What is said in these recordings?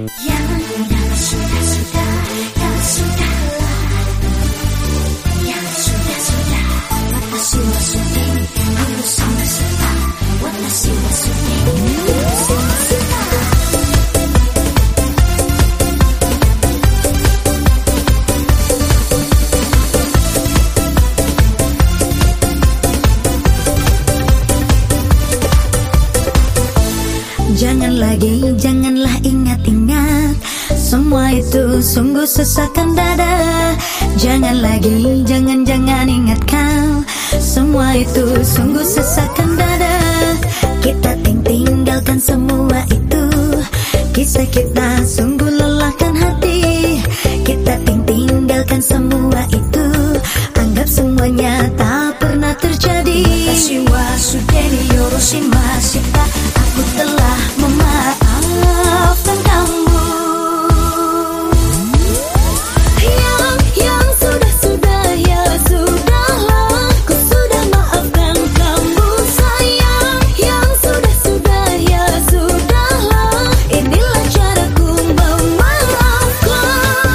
Janganlah ingat-ingat, semua itu sungguh sesakkan dada. Jangan lagi, jangan ingatkan, semua itu sungguh sesakkan dada. Kita tinggalkan semua itu, kisah kita sungguh lelahkan hati. Kita tinggalkan semua itu, anggap semuanya tak pernah terjadi. Watashi wa sudeni yoroshimasu, aku telah memaafkan kamu. Yang sudah ya sudahlah, ku sudah maafkan kamu sayang. Yang sudah ya sudahlah, inilah caraku memaafkan.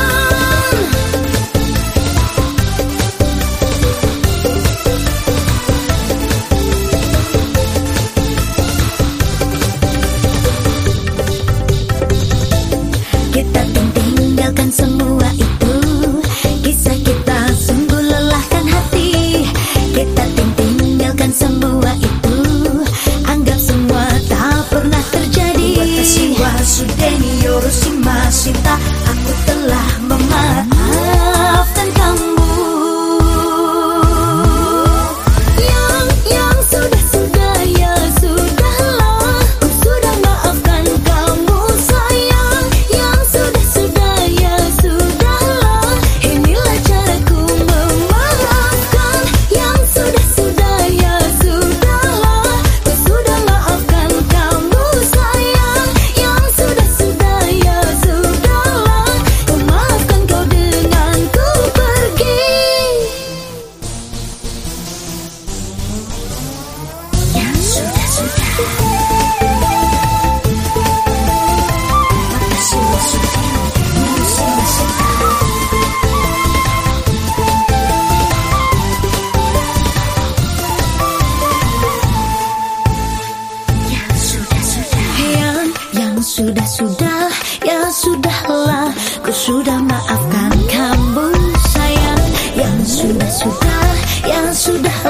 Kita tinggalkan semua itu, kisah kita sungguh lelahkan hati. Kita tinggalkan semua itu, anggap semua tak pernah terjadi. Watashi wa sudeni yoroshimasu, aku telah memaafkan kamu. Yang sudah ya sudahlah, ku sudah maafkan kamu sayang. Yang sudah ya sudahlah, inilah caraku memaafkan. Yang sudah ya sudahlah, ku sudah maafkan kamu sayang. Yang sudah ya sudahlah, ku maafkan kau dengan ku pergi. Yang sudah Watashi wa sudeni yoroshimasu. Yang sudah ya sudahlah, ku sudah maafkan kamu sayang. Yang sudah ya sudah